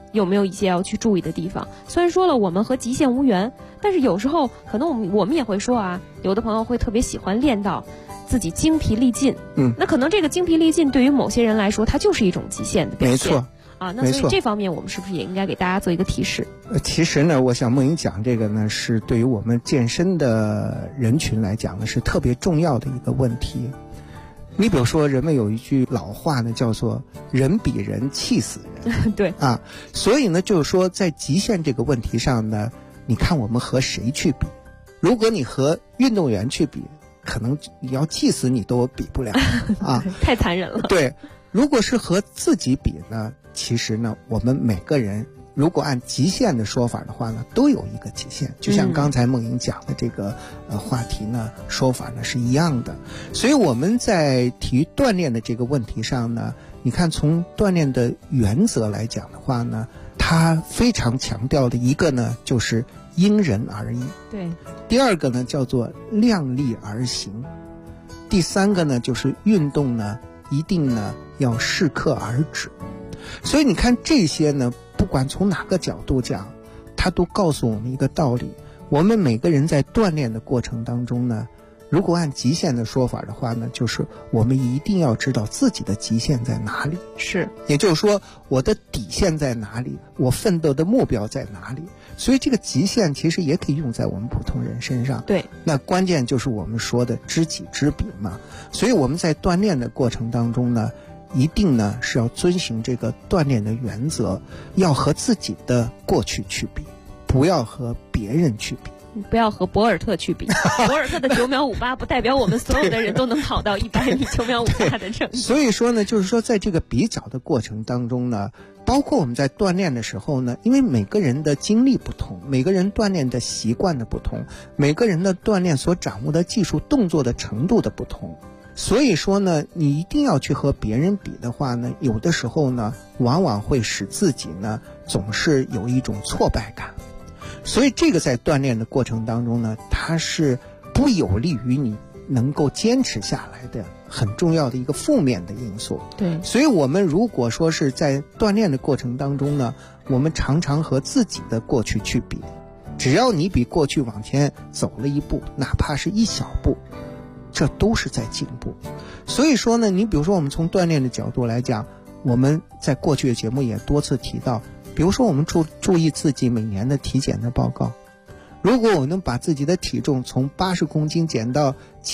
有没有一些要去注意的地方？虽然说了我们和极限无缘，但是有时候可能我们也会说啊，有的朋友会特别喜欢练到自己精疲力尽。那可能这个精疲力尽对于某些人来说，它就是一种极限的表现。 没错。 那所以这方面我们是不是也应该给大家做一个提示？ 其实呢，我想梦莹讲这个呢，是对于我们健身的人群来讲呢，是特别重要的一个问题。你比如说，人们有一句老话呢，叫做“人比人气死人”。 对啊，所以呢，就是说在极限这个问题上呢，你看我们和谁去比？如果你和运动员去比，可能你要气死你都比不了啊， 太残忍了。 对，如果是和自己比呢，其实呢，我们每个人如果按极限的说法的话呢，都有一个极限，就像刚才梦莹讲的这个话题呢，说法呢是一样的。所以我们在体育锻炼的这个问题上呢，你看从锻炼的原则来讲的话呢，它非常强调的一个呢就是因人而异， 对。 第二个呢叫做量力而行，第三个呢就是运动呢一定呢要适可而止。所以你看这些呢，不管从哪个角度讲，它都告诉我们一个道理：我们每个人在锻炼的过程当中呢，如果按极限的说法的话呢，就是我们一定要知道自己的极限在哪里。 是， 也就是说，我的底线在哪里，我奋斗的目标在哪里。所以这个极限其实也可以用在我们普通人身上。 对， 那关键就是我们说的知己知彼嘛。所以我们在锻炼的过程当中呢，一定呢是要遵循这个锻炼的原则，要和自己的过去去比，不要和别人去比。 不要和博尔特去比，博尔特的9秒58不代表我们所有的人都能跑到100米9秒58的成绩。 所以说呢，就是说在这个比较的过程当中呢，包括我们在锻炼的时候呢，因为每个人的经历不同，每个人锻炼的习惯的不同，每个人的锻炼所掌握的技术动作的程度的不同，所以说呢，你一定要去和别人比的话呢，有的时候呢，往往会使自己呢总是有一种挫败感。所以这个在锻炼的过程当中呢，它是不有利于你能够坚持下来的很重要的一个负面的因素。 对， 所以我们如果说是在锻炼的过程当中呢，我们常常和自己的过去去比，只要你比过去往前走了一步，哪怕是一小步，这都是在进步。所以说呢，你比如说我们从锻炼的角度来讲，我们在过去的节目也多次提到，比如说我们注意自己每年的体检的报告，如果我能把自己的体重从80公斤减到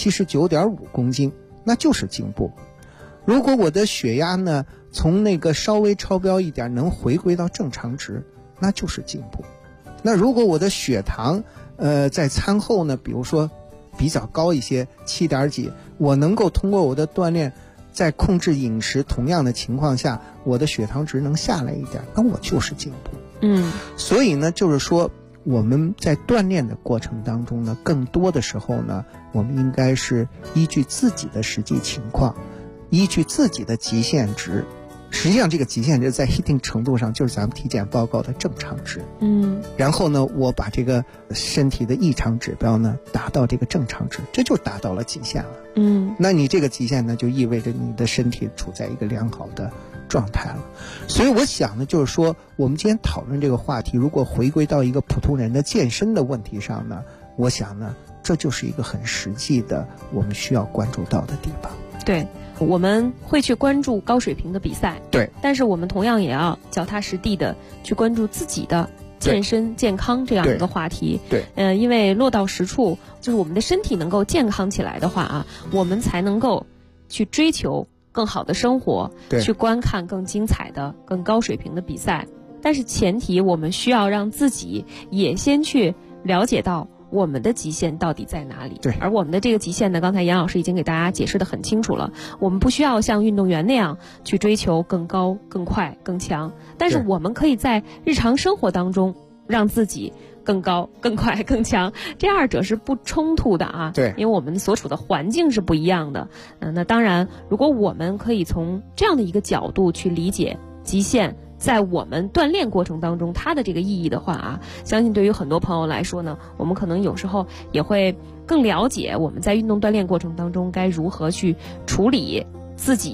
79.5公斤，那就是进步。如果我的血压呢从那个稍微超标一点能回归到正常值，那就是进步。那如果我的血糖在餐后呢，比如说比较高一些7点几，我能够通过我的锻炼在控制饮食同样的情况下，我的血糖值能下来一点，那我就是进步。所以呢，就是说我们在锻炼的过程当中呢，更多的时候呢，我们应该是依据自己的实际情况，依据自己的极限值。实际上这个极限值在一定程度上就是咱们体检报告的正常值。然后呢，我把这个身体的异常指标呢达到这个正常值，这就达到了极限了。那你这个极限呢，就意味着你的身体处在一个良好的状态了。所以我想呢，就是说我们今天讨论这个话题，如果回归到一个普通人的健身的问题上呢，我想呢，这就是一个很实际的我们需要关注到的地方。 对，我们会去关注高水平的比赛， 对， 但是我们同样也要脚踏实地的去关注自己的健身健康这样一个话题。 对， 因为落到实处，就是我们的身体能够健康起来的话啊，我们才能够去追求更好的生活，去观看更精彩的、更高水平的比赛。但是前提，我们需要让自己也先去了解到我们的极限到底在哪里？ 对， 而我们的这个极限呢，刚才杨老师已经给大家解释得很清楚了。我们不需要像运动员那样去追求更高、更快、更强，但是我们可以在日常生活当中让自己更高、更快、更强，这二者是不冲突的啊。 对， 因为我们所处的环境是不一样的。那当然，如果我们可以从这样的一个角度去理解极限在我们锻炼过程当中它的这个意义的话啊，相信对于很多朋友来说呢，我们可能有时候也会更了解我们在运动锻炼过程当中该如何去处理自己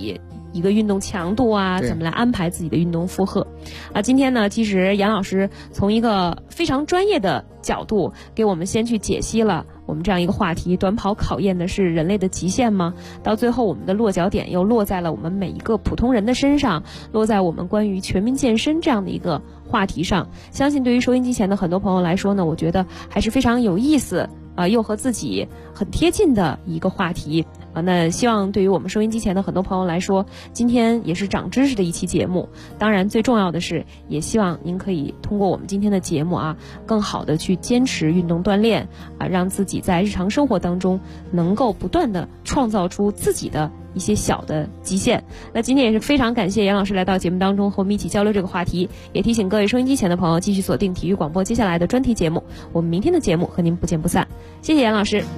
一个运动强度啊，怎么来安排自己的运动负荷啊。今天呢，其实杨老师从一个非常专业的角度给我们先去解析了我们这样一个话题，短跑考验的是人类的极限吗？到最后我们的落脚点又落在了我们每一个普通人的身上，落在我们关于全民健身这样的一个话题上。相信对于收音机前的很多朋友来说呢，我觉得还是非常有意思又和自己很贴近的一个话题那希望对于我们收音机前的很多朋友来说，今天也是长知识的一期节目。当然最重要的是，也希望您可以通过我们今天的节目更好的去坚持运动锻炼让自己在日常生活当中能够不断的创造出自己的一些小的极限。那今天也是非常感谢杨老师来到节目当中和我们一起交流这个话题，也提醒各位收音机前的朋友继续锁定体育广播接下来的专题节目，我们明天的节目和您不见不散。谢谢杨老师。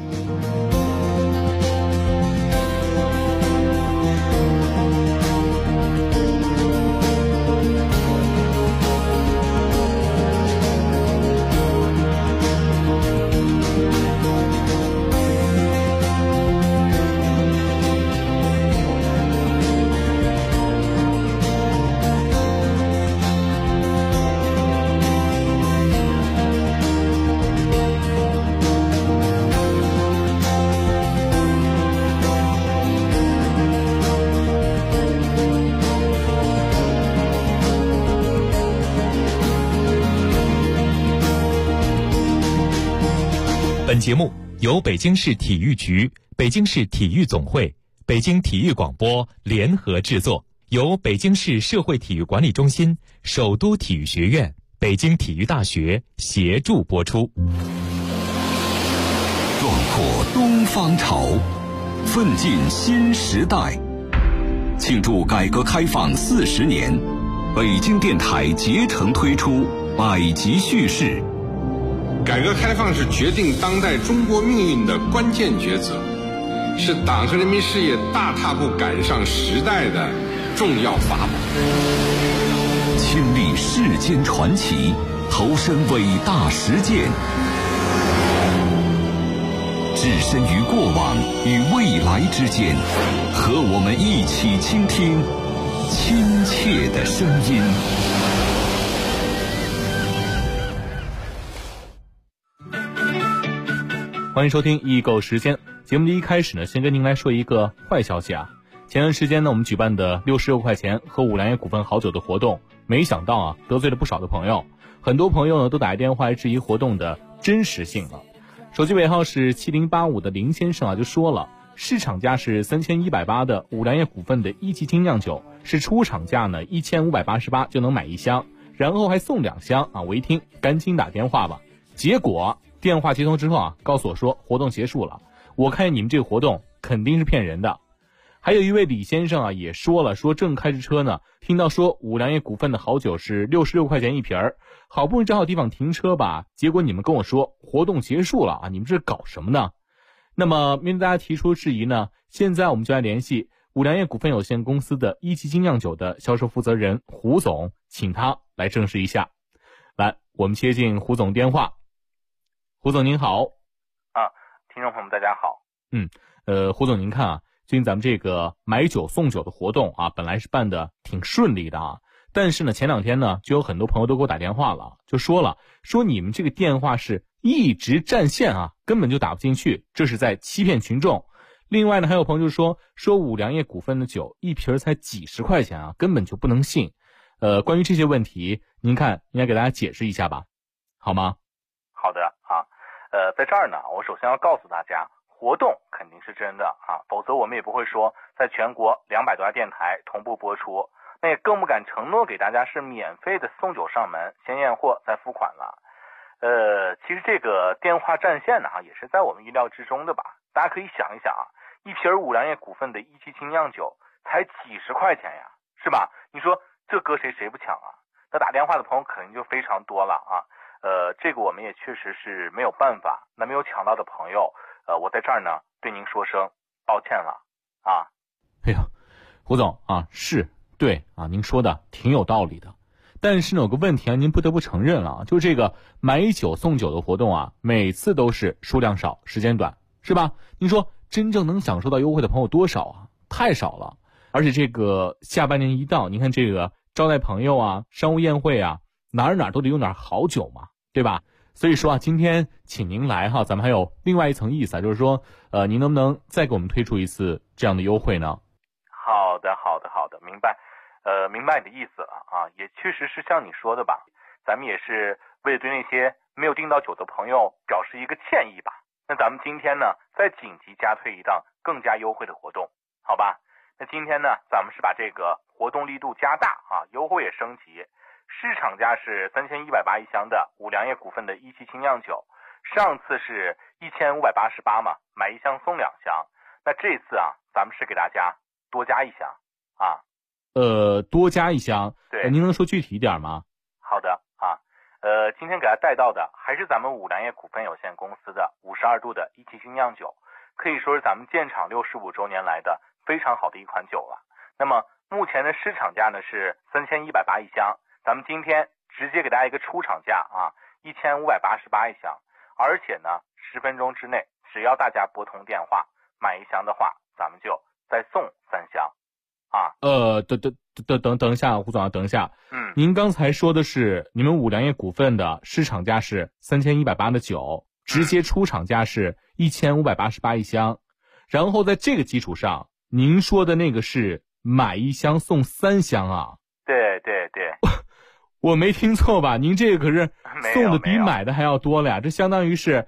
本节目由北京市体育局、北京市体育总会、北京体育广播联合制作，由北京市社会体育管理中心、首都体育学院、北京体育大学协助播出。 壮阔东方潮，奋进新时代。庆祝改革开放40年，北京电台竭诚推出百集叙事。 改革开放是决定当代中国命运的关键抉择，是党和人民事业大踏步赶上时代的重要法宝。 亲历世间传奇，投身伟大实践，置身于过往与未来之间，和我们一起倾听亲切的声音。 欢迎收听易购时间。节目的一开始呢，先跟您来说一个坏消息前段时间呢，我们举办的66块钱喝五粮液股份好酒的活动，没想到得罪了不少的朋友。很多朋友呢都打来电话质疑活动的真实性了。手机尾号是7085的林先生就说了，市场价是3180的五粮液股份的一级精酿酒，是出厂价呢1588就能买1箱，然后还送2箱我一听赶紧打电话吧。结果电话接通之后告诉我说活动结束了，我看你们这个活动肯定是骗人的。还有一位李先生也说了，说正开着车呢，听到说五粮液股份的好酒是66块钱一瓶儿，好不容易找好地方停车吧，结果你们跟我说活动结束了你们这搞什么呢？那么面对大家提出质疑呢，现在我们就来联系五粮液股份有限公司的一级精酿酒的销售负责人胡总，请他来证实一下。来，我们接进胡总电话。胡总您好。 听众朋友们大家好。 胡总您看最近咱们这个买酒送酒的活动本来是办的挺顺利的但是呢前2天呢就有很多朋友都给我打电话了，就说你们这个电话是一直占线根本就打不进去，这是在欺骗群众。另外呢还有朋友就说五粮液股份的酒一瓶才几十块钱根本就不能信。关于这些问题您看应该给大家解释一下吧，好吗？ 好的在这儿呢我首先要告诉大家，活动肯定是真的否则我们也不会说在全国200多家电台同步播出，那也更不敢承诺给大家是免费的送酒上门，先验货再付款了。其实这个电话占线呢也是在我们意料之中的吧。大家可以想一想一瓶五粮液股份的一级精酿酒才几十块钱呀，是吧？你说这搁谁不抢那打电话的朋友肯定就非常多了这个我们也确实是没有办法。那没有抢到的朋友我在这儿呢对您说声抱歉了哎呀，胡总是对您说的挺有道理的。但是呢有个问题您不得不承认了，就这个买酒送酒的活动每次都是数量少时间短，是吧？您说真正能享受到优惠的朋友多少太少了。 而且这个下半年一到，您看这个招待朋友啊、商务宴会啊，哪儿都得用点好酒嘛，对吧？所以说啊，今天请您来哈，咱们还有另外一层意思啊，就是说，您能不能再给我们推出一次这样的优惠呢？ 好的，明白，明白你的意思了啊，也确实是像你说的吧，咱们也是为了对那些没有订到酒的朋友表示一个歉意吧。那咱们今天呢，再紧急加推一档更加优惠的活动，好吧？那今天呢，咱们是把这个活动力度加大啊，优惠也升级。市场价是3180一箱的五粮液股份的一期精酿酒，上次是1588嘛，买一箱送2箱。那这次啊，咱们是给大家多加一箱啊。 多加一箱。 对， 您能说具体一点吗？ 好的啊，今天给大家带到的还是咱们五粮液股份有限公司的52度的一期精酿酒，可以说是咱们建厂65周年来的非常好的一款酒了。那么目前的市场价呢是3180一箱。咱们今天直接给大家一个出厂价啊，1588一箱，而且呢，10分钟之内，只要大家拨通电话买一箱的话，咱们就再送3箱，啊。 等一下，胡总，等一下。您刚才说的是你们五粮液股份的市场价是3180的酒，直接出厂价是1588一箱，然后在这个基础上，您说的那个是买一箱送3箱啊？ 对。 我没听错吧？您这个可是送的比买的还要多了呀！这相当于是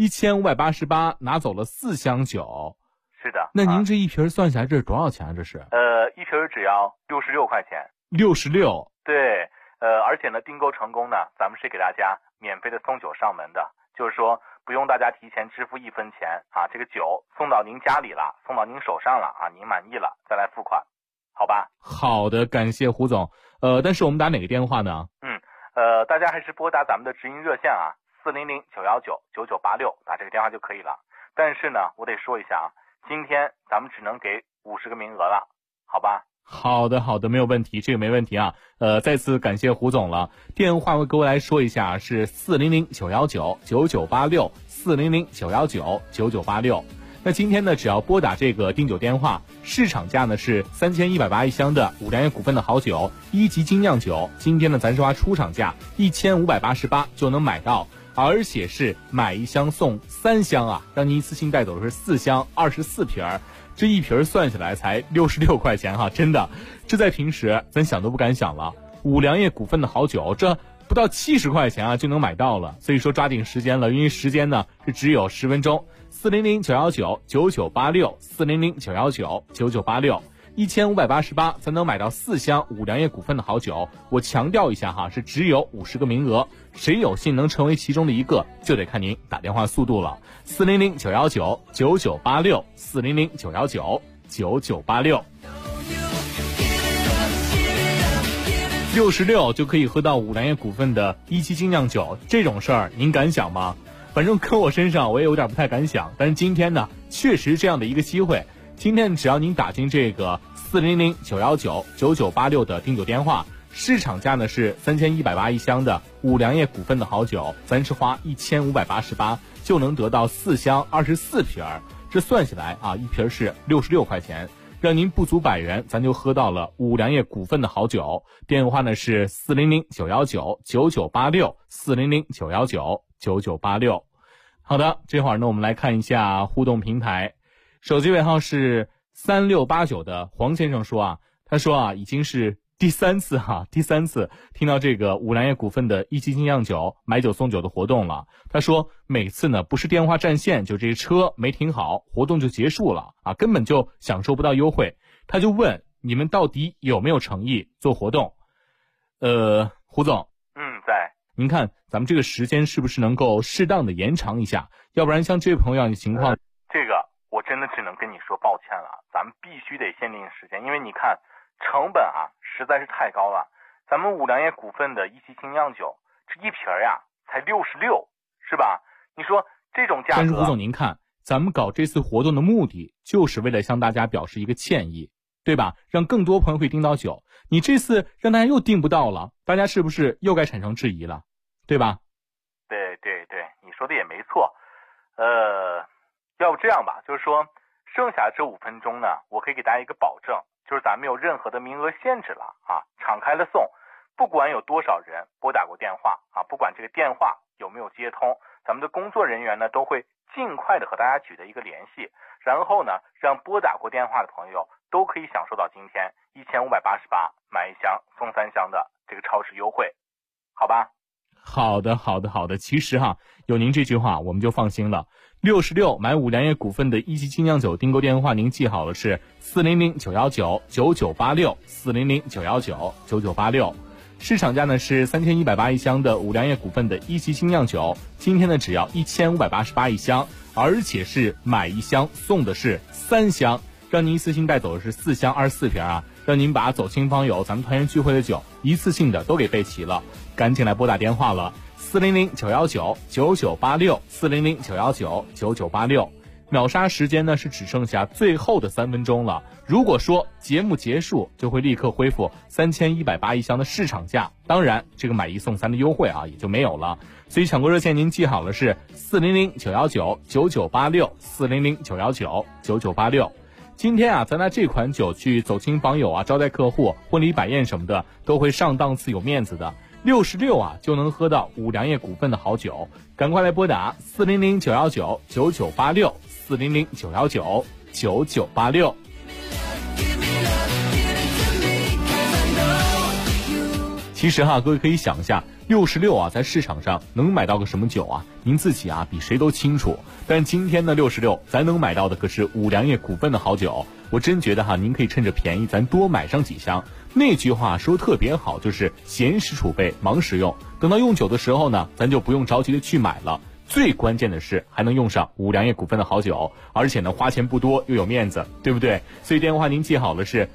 1588拿走了4箱酒。 是的。 那您这一瓶算下来这是多少钱啊？这是？ 一瓶只要66块钱。 66。 对。而且呢，订购成功呢，咱们是给大家免费的送酒上门的，就是说不用大家提前支付1分钱啊，这个酒送到您家里了，送到您手上了啊，您满意了再来付款，好吧？ 好的，感谢胡总。但是我们打哪个电话呢？ 大家还是拨打咱们的直营热线啊，400-919-9986，打这个电话就可以了。但是呢，我得说一下啊，今天咱们只能给50个名额了，好吧？ 好的，没有问题，这个没问题啊。再次感谢胡总了。电话我给我来说一下，是400-919-9986 400-919-9986。那今天呢，只要拨打这个订酒电话，市场价呢是3180一箱的五粮液股份的好酒1级精酿酒，今天呢咱是花出厂价1588就能买到，而且是买一箱送3箱啊，让您一次性带走的是4箱24瓶，这一瓶算下来才66块钱哈，真的，这在平时咱想都不敢想了。五粮液股份的好酒，这不到70块钱啊就能买到了，所以说抓紧时间了，因为时间呢是只有10分钟。400-919-9986 400-919-9986 1588才能买到4箱五粮液股份的好酒。我强调一下哈，是只有50个名额，谁有幸能成为其中的一个，就得看您打电话速度了。400-919-9986 400-919-9986 66就可以喝到五粮液股份的1期精酿酒，这种事儿您敢想吗？反正搁我身上我也有点不太敢想，但是今天呢确实这样的一个机会，今天只要您打进这个400-919-9986的订酒电话，市场价呢是3180一箱的五粮液股份的好酒，咱是花1588就能得到4箱24瓶，这算下来啊，一瓶是66块钱，让您不足100元咱就喝到了五粮液股份的好酒。电话呢是400-919-9986 400-919-9986。好的，这会儿呢我们来看一下互动平台，手机尾号是3689的黄先生说啊，他说啊已经是第三次听到这个五粮液股份的1期精酿酒买酒送酒的活动了。他说每次呢不是电话占线，就这车没停好，活动就结束了啊，根本就享受不到优惠。他就问你们到底有没有诚意做活动？胡总， 在。 您看咱们这个时间是不是能够适当的延长一下？要不然像这位朋友的情况， 这个我真的只能跟你说抱歉了，咱们必须得限定时间，因为你看成本啊实在是太高了。咱们五粮液股份的1期精酿酒，这一瓶呀才66，是吧？你说这种价格。 但是胡总您看，咱们搞这次活动的目的就是为了向大家表示一个歉意，对吧？让更多朋友可以订到酒。你这次让大家又订不到了，大家是不是又该产生质疑了，对吧？ 对，你说的也没错。要不这样吧，就是说剩下这5分钟呢，我可以给大家一个保证， 就是咱们有任何的名额限制了啊，敞开了送，不管有多少人拨打过电话啊，不管这个电话有没有接通，咱们的工作人员呢都会尽快的和大家取得一个联系，然后呢让拨打过电话的朋友都可以享受到今天1588买1箱送3箱的这个超值优惠，好吧？ 好的。其实有您这句话我们就放心了。66买5粮液股份的一级精酿酒订购电话您记好了，是400-919-9986，400-919-9986。市场价呢是3180一箱的5粮液股份的一级精酿酒，今天呢只要1588一箱，而且是买1箱送的是3箱，让您一次性带走的是4箱24瓶啊，让您把走亲访友咱们团圆聚会的酒一次性的都给备齐了，赶紧来拨打电话了，400-919-9986，400-919-9986。秒杀时间呢是只剩下最后的3分钟了，如果说节目结束就会立刻恢复3180一箱的市场价，当然这个买1送3的优惠也就没有了，所以抢购热线您记好了，是400-919-9986，400-919-9986。今天咱拿这款酒去走亲访友招待客户、婚礼摆宴什么的都会上档次有面子的，66就能喝到5粮液股份的好酒，赶快来拨打400-919-9986，400-919-9986。其实各位可以想一下，66在市场上能买到个什么酒您自己比谁都清楚。但今天的66咱能买到的可是5粮液股份的好酒，我真觉得您可以趁着便宜咱多买上几箱。那句话说特别好，就是闲时储备忙时用，等到用酒的时候呢，咱就不用着急的去买了。最关键的是还能用上5粮液股份的好酒，而且呢花钱不多又有面子，对不对？所以电话您记好了，是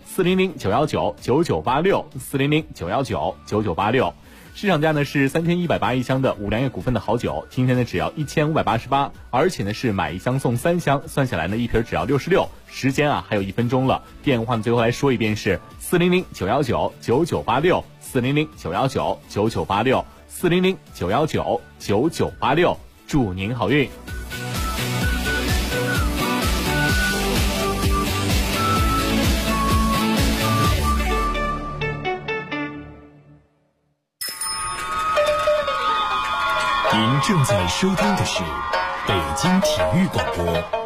400-919-9986，400-919-9986。市场价呢是3180一箱的5粮液股份的好酒，今天呢只要1588，而且呢是买1箱送3箱，算下来呢一瓶只要66。时间还有1分钟了，电话呢最后来说一遍是400-919-9986，400-919-9986，400-919-9986，祝您好运。 您正在收听的是北京体育广播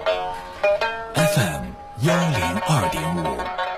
FM 102.5。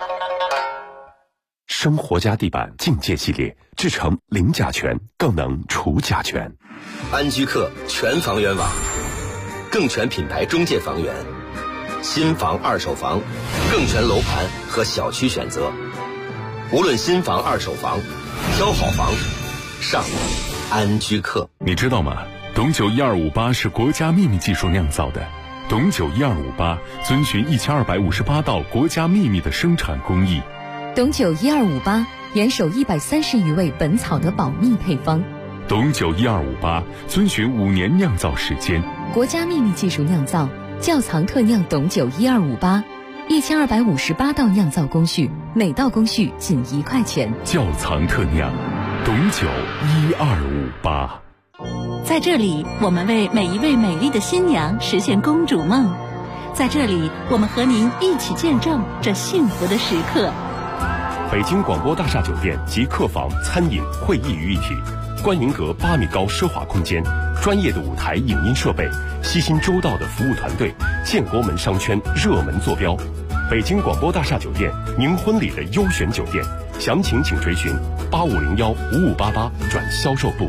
生活家地板境界系列，制成零甲醛，更能除甲醛。 安居客全房源网，更全品牌中介房源，新房二手房，更全楼盘和小区选择。无论新房二手房，挑好房上安居客。 你知道吗？董酒1258是国家秘密技术酿造的。董酒1258遵循1258道国家秘密的生产工艺。 董酒1258严守130余味本草的保密配方。 董酒1258遵循5年酿造时间， 国家秘密技术酿造，窖藏特酿董酒1258，1258道酿造工序，每道工序仅1块钱。 窖藏特酿，董酒1258。 在这里，我们为每一位美丽的新娘实现公主梦。在这里，我们和您一起见证这幸福的时刻。 北京广播大厦酒店集客房、餐饮、会议于一体，观云阁8米高奢华空间，专业的舞台影音设备，悉心周到的服务团队，建国门商圈热门坐标。北京广播大厦酒店，您婚礼的优选酒店，详情请垂询8501-5588转销售部。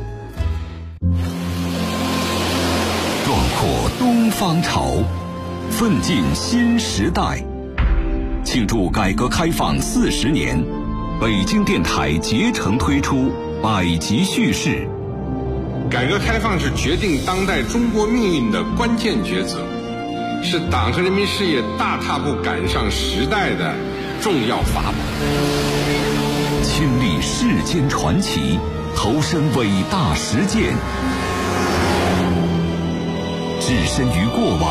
壮阔东方潮，奋进新时代。庆祝改革开放40年，北京电台竭诚推出百集叙事。 改革开放是决定当代中国命运的关键抉择，是党和人民事业大踏步赶上时代的重要法宝。 亲历世间传奇，投身伟大实践，置身于过往。